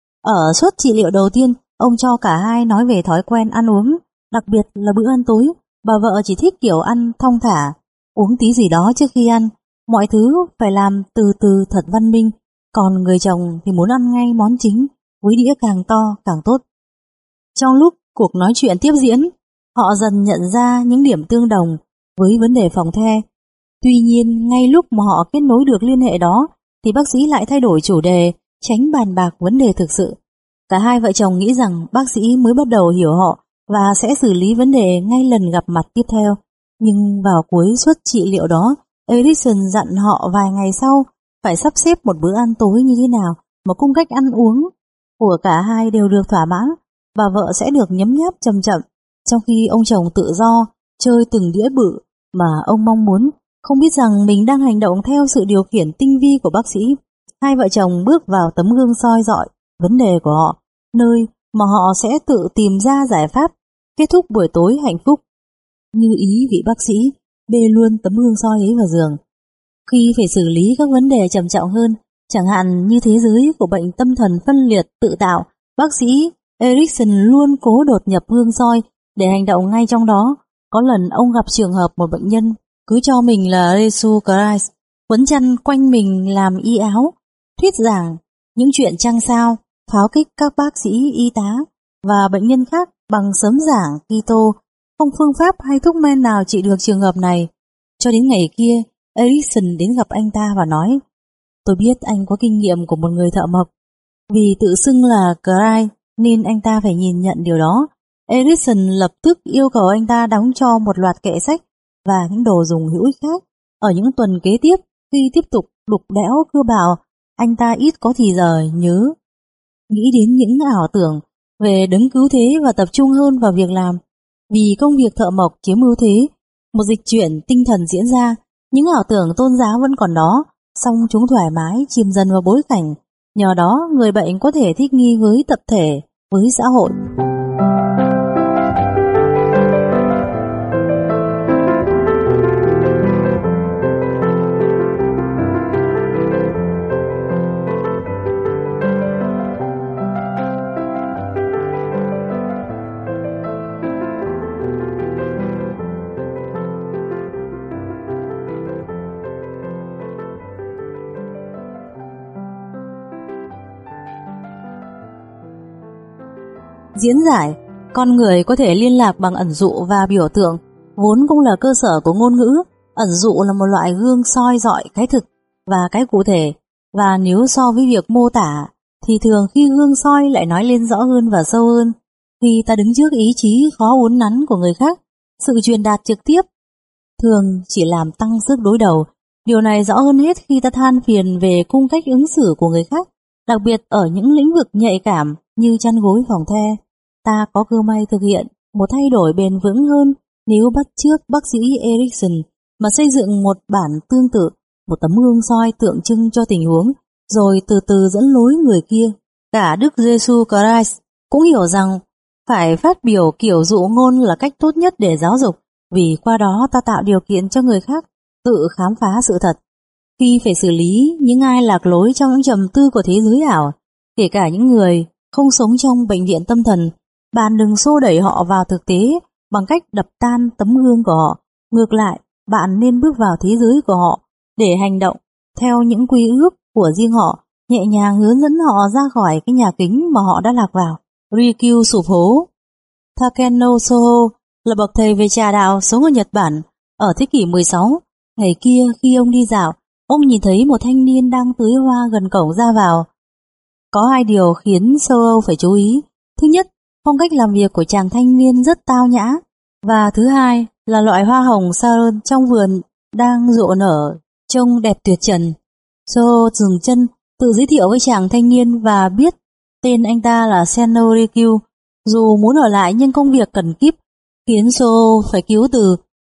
Ở suất trị liệu đầu tiên, ông cho cả hai nói về thói quen ăn uống, đặc biệt là bữa ăn tối. Bà vợ chỉ thích kiểu ăn thong thả, uống tí gì đó trước khi ăn, mọi thứ phải làm từ từ thật văn minh, còn người chồng thì muốn ăn ngay món chính, với đĩa càng to càng tốt. Trong lúc cuộc nói chuyện tiếp diễn, họ dần nhận ra những điểm tương đồng với vấn đề phòng the. Tuy nhiên, ngay lúc mà họ kết nối được liên hệ đó, thì bác sĩ lại thay đổi chủ đề, tránh bàn bạc vấn đề thực sự. Cả hai vợ chồng nghĩ rằng bác sĩ mới bắt đầu hiểu họ và sẽ xử lý vấn đề ngay lần gặp mặt tiếp theo. Nhưng vào cuối suất trị liệu đó, Erickson dặn họ vài ngày sau phải sắp xếp một bữa ăn tối như thế nào mà cung cách ăn uống của cả hai đều được thỏa mãn. Bà vợ sẽ được nhấm nháp chậm chậm, trong khi ông chồng tự do chơi từng đĩa bự mà ông mong muốn, không biết rằng mình đang hành động theo sự điều khiển tinh vi của bác sĩ. Hai vợ chồng bước vào tấm gương soi rọi vấn đề của họ, nơi mà họ sẽ tự tìm ra giải pháp, kết thúc buổi tối hạnh phúc. Như ý vị bác sĩ bê luôn tấm gương soi ấy vào giường. Khi phải xử lý các vấn đề trầm trọng hơn, chẳng hạn như thế giới của bệnh tâm thần phân liệt tự tạo, bác sĩ Erickson luôn cố đột nhập gương soi để hành động ngay trong đó. Có lần ông gặp trường hợp một bệnh nhân cứ cho mình là Jesus Christ, quấn chăn quanh mình làm y áo, thuyết giảng những chuyện trăng sao, pháo kích các bác sĩ y tá và bệnh nhân khác bằng sớm giảng Kitô. Không phương pháp hay thuốc men nào trị được trường hợp này. Cho đến ngày kia, Erickson đến gặp anh ta và nói: "Tôi biết anh có kinh nghiệm của một người thợ mộc." Vì tự xưng là Christ nên anh ta phải nhìn nhận điều đó. Erickson lập tức yêu cầu anh ta đóng cho một loạt kệ sách và những đồ dùng hữu ích khác. Ở những tuần kế tiếp, khi tiếp tục đục đẽo cưa bào, anh ta ít có thì giờ nhớ nghĩ đến những ảo tưởng về đấng cứu thế và tập trung hơn vào việc làm. Vì công việc thợ mộc chiếm ưu thế, một dịch chuyển tinh thần diễn ra, những ảo tưởng tôn giáo vẫn còn đó, song chúng thoải mái chìm dần vào bối cảnh. Nhờ đó, người bệnh có thể thích nghi với tập thể, với xã hội. Diễn giải, con người có thể liên lạc bằng ẩn dụ và biểu tượng, vốn cũng là cơ sở của ngôn ngữ. Ẩn dụ là một loại gương soi rọi cái thực và cái cụ thể, và nếu so với việc mô tả, thì thường khi gương soi lại nói lên rõ hơn và sâu hơn. Khi ta đứng trước ý chí khó uốn nắn của người khác, sự truyền đạt trực tiếp thường chỉ làm tăng sức đối đầu. Điều này rõ hơn hết khi ta than phiền về cung cách ứng xử của người khác, đặc biệt ở những lĩnh vực nhạy cảm như chăn gối phòng the. Ta có cơ may thực hiện một thay đổi bền vững hơn nếu bắt chước bác sĩ Erickson mà xây dựng một bản tương tự, một tấm gương soi tượng trưng cho tình huống, rồi từ từ dẫn lối người kia. Cả Đức Giêsu Christ cũng hiểu rằng phải phát biểu kiểu dụ ngôn là cách tốt nhất để giáo dục, vì qua đó ta tạo điều kiện cho người khác tự khám phá sự thật. Khi phải xử lý những ai lạc lối trong những trầm tư của thế giới ảo, kể cả những người không sống trong bệnh viện tâm thần, bạn đừng xô đẩy họ vào thực tế bằng cách đập tan tấm gương của họ. Ngược lại, bạn nên bước vào thế giới của họ để hành động theo những quy ước của riêng họ. nhẹ nhàng hướng dẫn họ ra khỏi cái nhà kính mà họ đã lạc vào. Rikyu sụp hố. Takeno Soho là bậc thầy về trà đạo sống ở Nhật Bản ở thế kỷ mười sáu. Ngày kia khi ông đi dạo, ông nhìn thấy một thanh niên đang tưới hoa gần cổng ra vào. Có hai điều khiến Soho phải chú ý. Thứ nhất, phong cách làm việc của chàng thanh niên rất tao nhã. Và thứ hai là loại hoa hồng Saron trong vườn đang rộ nở, trông đẹp tuyệt trần. Soho dừng chân, tự giới thiệu với chàng thanh niên và biết tên anh ta là Seno Rikyu. Dù muốn ở lại nhưng công việc cần kíp khiến Soho phải cứu từ.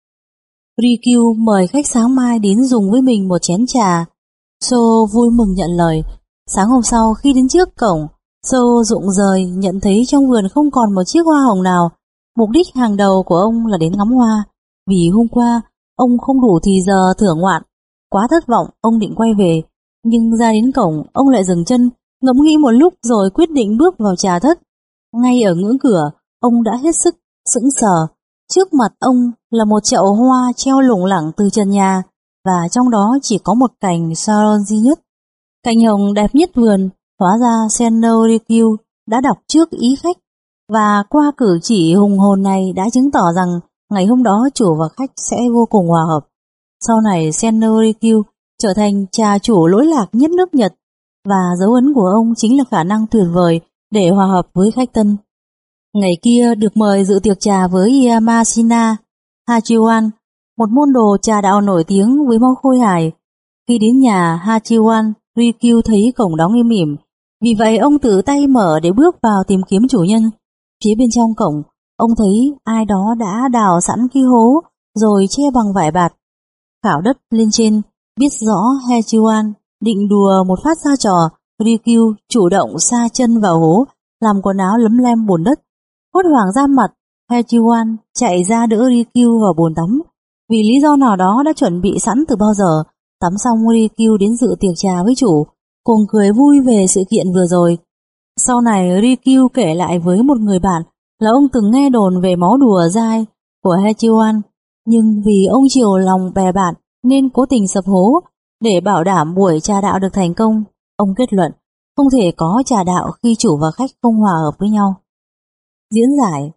Rikyu mời khách sáng mai đến dùng với mình một chén trà. Soho vui mừng nhận lời. Sáng hôm sau khi đến trước cổng, Soho rụng rời nhận thấy trong vườn không còn một chiếc hoa hồng nào. Mục đích hàng đầu của ông là đến ngắm hoa. Vì hôm qua ông không đủ thì giờ thưởng ngoạn. Quá thất vọng, ông định quay về. Nhưng ra đến cổng, ông lại dừng chân, ngẫm nghĩ một lúc rồi quyết định bước vào trà thất. Ngay ở ngưỡng cửa, ông đã hết sức sững sờ. Trước mặt ông là một chậu hoa treo lủng lẳng từ trần nhà, và trong đó chỉ có một cành Saron duy nhất. Cành hồng đẹp nhất vườn. Hóa ra Seno Rikyu đã đọc trước ý khách, và qua cử chỉ hùng hồn này đã chứng tỏ rằng ngày hôm đó chủ và khách sẽ vô cùng hòa hợp. Sau này Seno Rikyu trở thành trà chủ lỗi lạc nhất nước Nhật, và dấu ấn của ông chính là khả năng tuyệt vời để hòa hợp với khách tân. Ngày kia được mời dự tiệc trà với Yamashina Hachiwan, một môn đồ trà đạo nổi tiếng với máu khôi hài. Khi đến nhà Hachiwan, Rikyu thấy cổng đóng im ỉm, vì vậy ông tự tay mở để bước vào tìm kiếm chủ nhân. Phía bên trong cổng, ông thấy ai đó đã đào sẵn cái hố rồi che bằng vải bạt. Khảo đất lên trên, biết rõ Hachiwan định đùa một phát ra trò. Rikyu chủ động sa chân vào hố, làm quần áo lấm lem bùn đất. Hốt hoảng ra mặt, Hachiwan chạy ra đỡ Rikyu vào bồn tắm. Vì lý do nào đó đã chuẩn bị sẵn từ bao giờ. Tắm xong, Rikyu đến dự tiệc trà với chủ, cùng cười vui về sự kiện vừa rồi. Sau này Rikyu kể lại với một người bạn là ông từng nghe đồn về máu đùa dai của Hachiwan, nhưng vì ông chiều lòng bè bạn nên cố tình sập hố để bảo đảm buổi trà đạo được thành công. Ông kết luận không thể có trà đạo khi chủ và khách không hòa hợp với nhau. Diễn giải: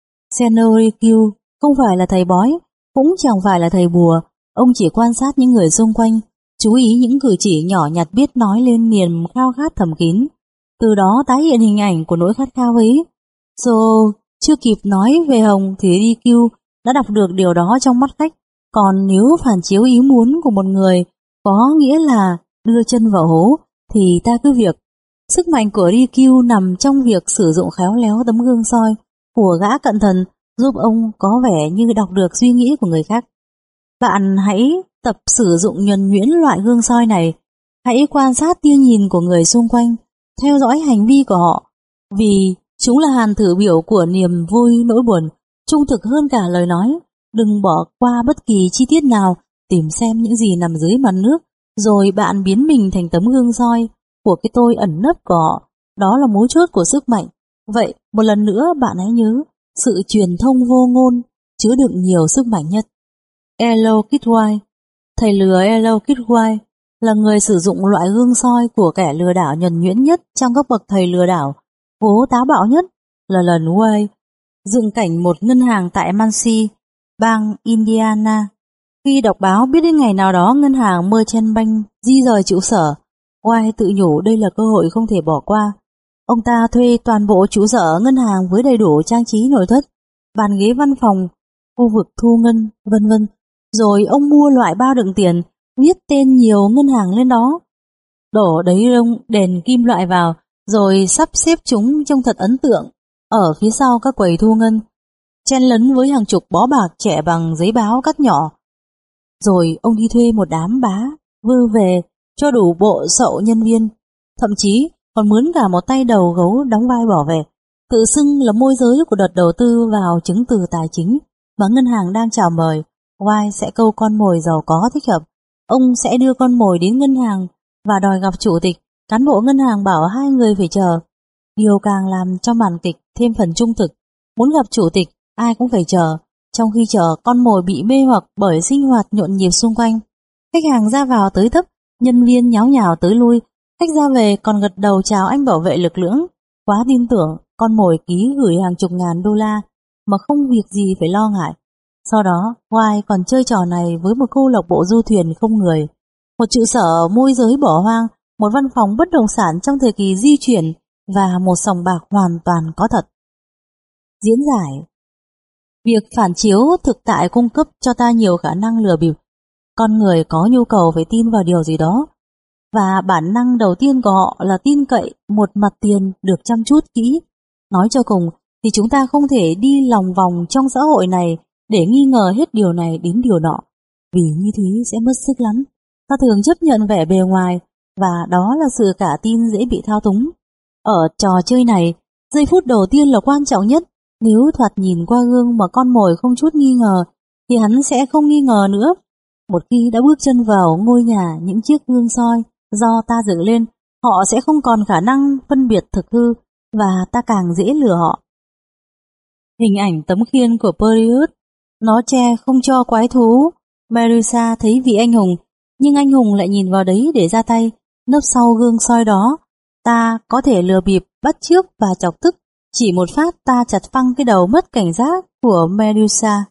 Seno Rikyu không phải là thầy bói, cũng chẳng phải là thầy bùa. Ông chỉ quan sát những người xung quanh, chú ý những cử chỉ nhỏ nhặt biết nói lên niềm khao khát thầm kín, từ đó tái hiện hình ảnh của nỗi khát khao ấy. So chưa kịp nói về Hồng thì Rikyu đã đọc được điều đó trong mắt khách. Còn nếu phản chiếu ý muốn của một người có nghĩa là đưa chân vào hố, thì ta cứ việc. Sức mạnh của Rikyu nằm trong việc sử dụng khéo léo tấm gương soi của gã cận thần, giúp ông có vẻ như đọc được suy nghĩ của người khác. Bạn hãy tập sử dụng nhuần nhuyễn loại gương soi này. Hãy quan sát tia nhìn của người xung quanh, theo dõi hành vi của họ, vì chúng là hàn thử biểu của niềm vui nỗi buồn, trung thực hơn cả lời nói. Đừng bỏ qua bất kỳ chi tiết nào, tìm xem những gì nằm dưới mặt nước, rồi bạn biến mình thành tấm gương soi của cái tôi ẩn nấp của họ. Đó là mấu chốt của sức mạnh. Vậy, một lần nữa bạn hãy nhớ, sự truyền thông vô ngôn chứa đựng nhiều sức mạnh nhất. Elo Kitwai. Thầy lừa Elo Kitwai là người sử dụng loại gương soi của kẻ lừa đảo nhuần nhuyễn nhất trong các bậc thầy lừa đảo. Vố táo bạo nhất là lần Way dựng cảnh một ngân hàng tại Muncie, bang Indiana. Khi đọc báo biết đến ngày nào đó ngân hàng Merchant Bank di rời trụ sở, White tự nhủ đây là cơ hội không thể bỏ qua. Ông ta thuê toàn bộ trụ sở ngân hàng với đầy đủ trang trí nội thất, bàn ghế văn phòng, khu vực thu ngân, vân vân. Rồi ông mua loại bao đựng tiền, viết tên nhiều ngân hàng lên đó, đổ đầy rông đèn kim loại vào, rồi sắp xếp chúng trông thật ấn tượng ở phía sau các quầy thu ngân, chen lấn với hàng chục bó bạc trẻ bằng giấy báo cắt nhỏ. Rồi ông đi thuê một đám bá vơ về cho đủ bộ sậu nhân viên, thậm chí còn mướn cả một tay đầu gấu đóng vai bảo vệ, tự xưng là môi giới của đợt đầu tư vào chứng từ tài chính mà ngân hàng đang chào mời. White sẽ câu con mồi giàu có thích hợp. Ông sẽ đưa con mồi đến ngân hàng và đòi gặp chủ tịch. Cán bộ ngân hàng bảo hai người phải chờ. Điều càng làm cho màn kịch thêm phần trung thực. Muốn gặp chủ tịch, ai cũng phải chờ. Trong khi chờ, con mồi bị mê hoặc bởi sinh hoạt nhộn nhịp xung quanh. Khách hàng ra vào tới tấp, nhân viên nháo nhào tới lui. Khách ra về còn gật đầu chào anh bảo vệ lực lưỡng, quá tin tưởng con mồi ký gửi hàng chục ngàn đô la mà không việc gì phải lo ngại. Sau đó, White còn chơi trò này với một câu lạc bộ du thuyền không người, một trụ sở môi giới bỏ hoang, một văn phòng bất động sản trong thời kỳ di chuyển và một sòng bạc hoàn toàn có thật. Diễn giải. Việc phản chiếu thực tại cung cấp cho ta nhiều khả năng lừa bịp. Con người có nhu cầu phải tin vào điều gì đó, và bản năng đầu tiên của họ là tin cậy một mặt tiền được chăm chút kỹ. Nói cho cùng thì chúng ta không thể đi lòng vòng trong xã hội này để nghi ngờ hết điều này đến điều nọ, vì như thế sẽ mất sức lắm. Ta thường chấp nhận vẻ bề ngoài, và đó là sự cả tin dễ bị thao túng. Ở trò chơi này, giây phút đầu tiên là quan trọng nhất. Nếu thoạt nhìn qua gương mà con mồi không chút nghi ngờ, thì hắn sẽ không nghi ngờ nữa. Một khi đã bước chân vào ngôi nhà những chiếc gương soi do ta dựng lên, họ sẽ không còn khả năng phân biệt thực hư, và ta càng dễ lừa họ. Hình ảnh tấm khiên của Period, nó che không cho quái thú Medusa thấy vị anh hùng, nhưng anh hùng lại nhìn vào đấy để ra tay. Nấp sau gương soi đó, ta có thể lừa bịp, bắt chước và chọc tức. Chỉ một phát ta chặt phăng cái đầu mất cảnh giác của Medusa.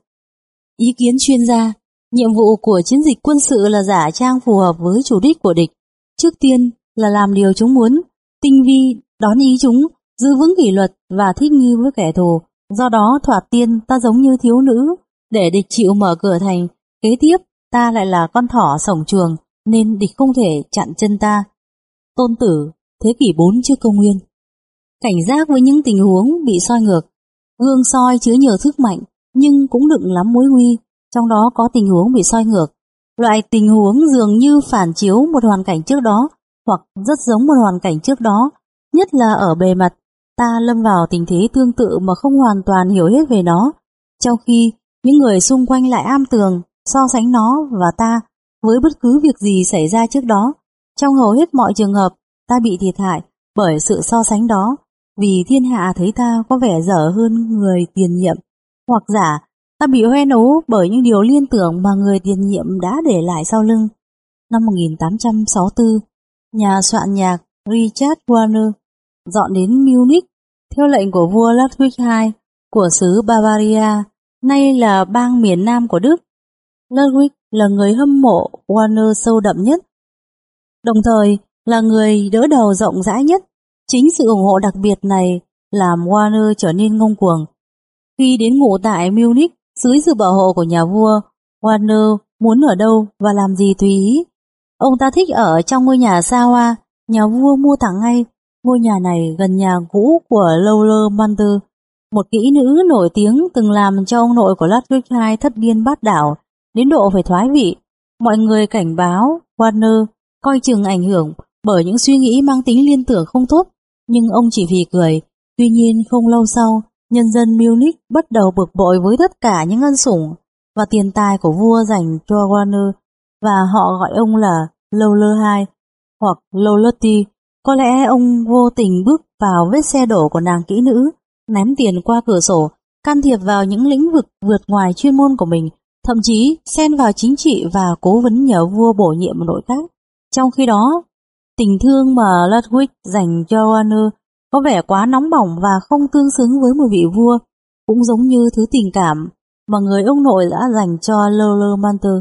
Ý kiến chuyên gia, nhiệm vụ của chiến dịch quân sự là giả trang phù hợp với chủ đích của địch. Trước tiên là làm điều chúng muốn, tinh vi đón ý chúng, giữ vững kỷ luật và thích nghi với kẻ thù. Do đó thoạt tiên ta giống như thiếu nữ, để địch chịu mở cửa thành. Kế tiếp ta lại là con thỏ sổng chuồng, nên địch không thể chặn chân ta. Tôn Tử, thế kỷ bốn trước công nguyên. Cảnh giác với những tình huống bị soi ngược. Gương soi chứa nhiều sức mạnh, nhưng cũng đựng lắm mối nguy, trong đó có tình huống bị soi ngược. Loại tình huống dường như phản chiếu một hoàn cảnh trước đó, hoặc rất giống một hoàn cảnh trước đó, nhất là ở bề mặt. Ta lâm vào tình thế tương tự mà không hoàn toàn hiểu hết về nó, trong khi những người xung quanh lại am tường so sánh nó và ta với bất cứ việc gì xảy ra trước đó. Trong hầu hết mọi trường hợp, ta bị thiệt hại bởi sự so sánh đó, vì thiên hạ thấy ta có vẻ dở hơn người tiền nhiệm, hoặc giả ta bị hoen ố bởi những điều liên tưởng mà người tiền nhiệm đã để lại sau lưng. Năm một nghìn tám trăm sáu mươi tư, nhà soạn nhạc Richard Wagner dọn đến Munich theo lệnh của vua Ludwig đệ nhị của xứ Bavaria, nay là bang miền Nam của Đức. Ludwig là người hâm mộ Wagner sâu đậm nhất, đồng thời là người đỡ đầu rộng rãi nhất. Chính sự ủng hộ đặc biệt này làm Wagner trở nên ngông cuồng. Khi đến ngụ tại Munich dưới sự bảo hộ của nhà vua, Wagner muốn ở đâu và làm gì tùy ý. Ông ta thích ở trong ngôi nhà xa hoa, nhà vua mua tặng ngay. Ngôi nhà này gần nhà cũ của Lola Manter, một kỹ nữ nổi tiếng từng làm cho ông nội của Ludwig đệ nhị thất điên bát đảo đến độ phải thoái vị. Mọi người cảnh báo Wagner coi chừng ảnh hưởng bởi những suy nghĩ mang tính liên tưởng không tốt, nhưng ông chỉ phì cười. Tuy nhiên không lâu sau, nhân dân Munich bắt đầu bực bội với tất cả những ân sủng và tiền tài của vua dành cho Wagner, và họ gọi ông là Lola hai hoặc Lolotti. Có lẽ ông vô tình bước vào vết xe đổ của nàng kỹ nữ, ném tiền qua cửa sổ, can thiệp vào những lĩnh vực vượt ngoài chuyên môn của mình, thậm chí xen vào chính trị và cố vấn nhờ vua bổ nhiệm nội các. Trong khi đó, tình thương mà Ludwig dành cho Wagner có vẻ quá nóng bỏng và không tương xứng với một vị vua, cũng giống như thứ tình cảm mà người ông nội đã dành cho Lola Manter.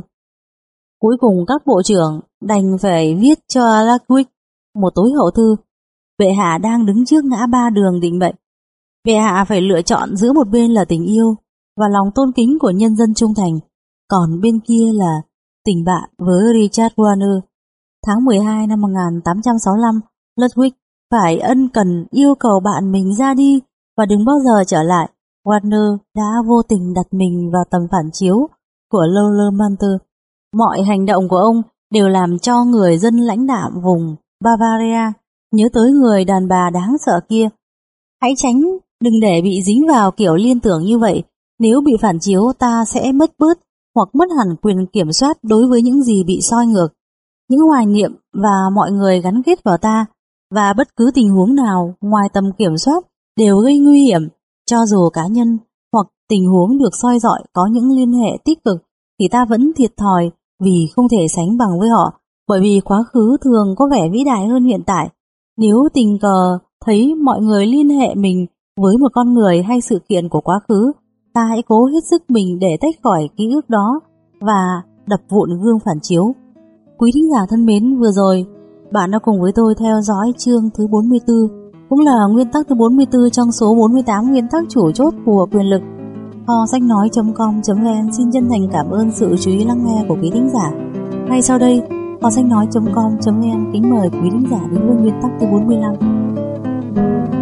Cuối cùng các bộ trưởng đành phải viết cho Ludwig một tối hậu thư. Bệ hạ đang đứng trước ngã ba đường định mệnh. Bệ hạ phải lựa chọn giữa một bên là tình yêu và lòng tôn kính của nhân dân trung thành, còn bên kia là tình bạn với Richard Wagner. Tháng mười hai năm một nghìn tám trăm sáu mươi lăm, Ludwig phải ân cần yêu cầu bạn mình ra đi và đừng bao giờ trở lại. Wagner đã vô tình đặt mình vào tầm phản chiếu của Lola Manter. Mọi hành động của ông đều làm cho người dân lãnh đạm vùng Bavaria nhớ tới người đàn bà đáng sợ kia. Hãy tránh, đừng để bị dính vào kiểu liên tưởng như vậy. Nếu bị phản chiếu, ta sẽ mất bớt hoặc mất hẳn quyền kiểm soát đối với những gì bị soi ngược. Những hoài niệm và mọi người gắn kết vào ta, và bất cứ tình huống nào ngoài tầm kiểm soát đều gây nguy hiểm. Cho dù cá nhân hoặc tình huống được soi dọi có những liên hệ tích cực, thì ta vẫn thiệt thòi vì không thể sánh bằng với họ. bởi vì quá khứ thường có vẻ vĩ đại hơn hiện tại. Nếu tình cờ thấy mọi người liên hệ mình với một con người hay sự kiện của quá khứ, ta hãy cố hết sức mình để tách khỏi ký ức đó và đập vụn gương phản chiếu. Quý thính giả thân mến, vừa rồi bạn đã cùng với tôi theo dõi chương thứ bốn mươi tư, cũng là nguyên tắc thứ bốn mươi tư trong số bốn mươi tám nguyên tắc chủ chốt của quyền lực. kho sách nói chấm com chấm vn xin chân thành cảm ơn sự chú ý lắng nghe của quý thính giả. Ngay sau đây, kho sách nói chấm com chấm vn kính mời quý thính giả đến với nguyên tắc thứ bốn mươi lăm.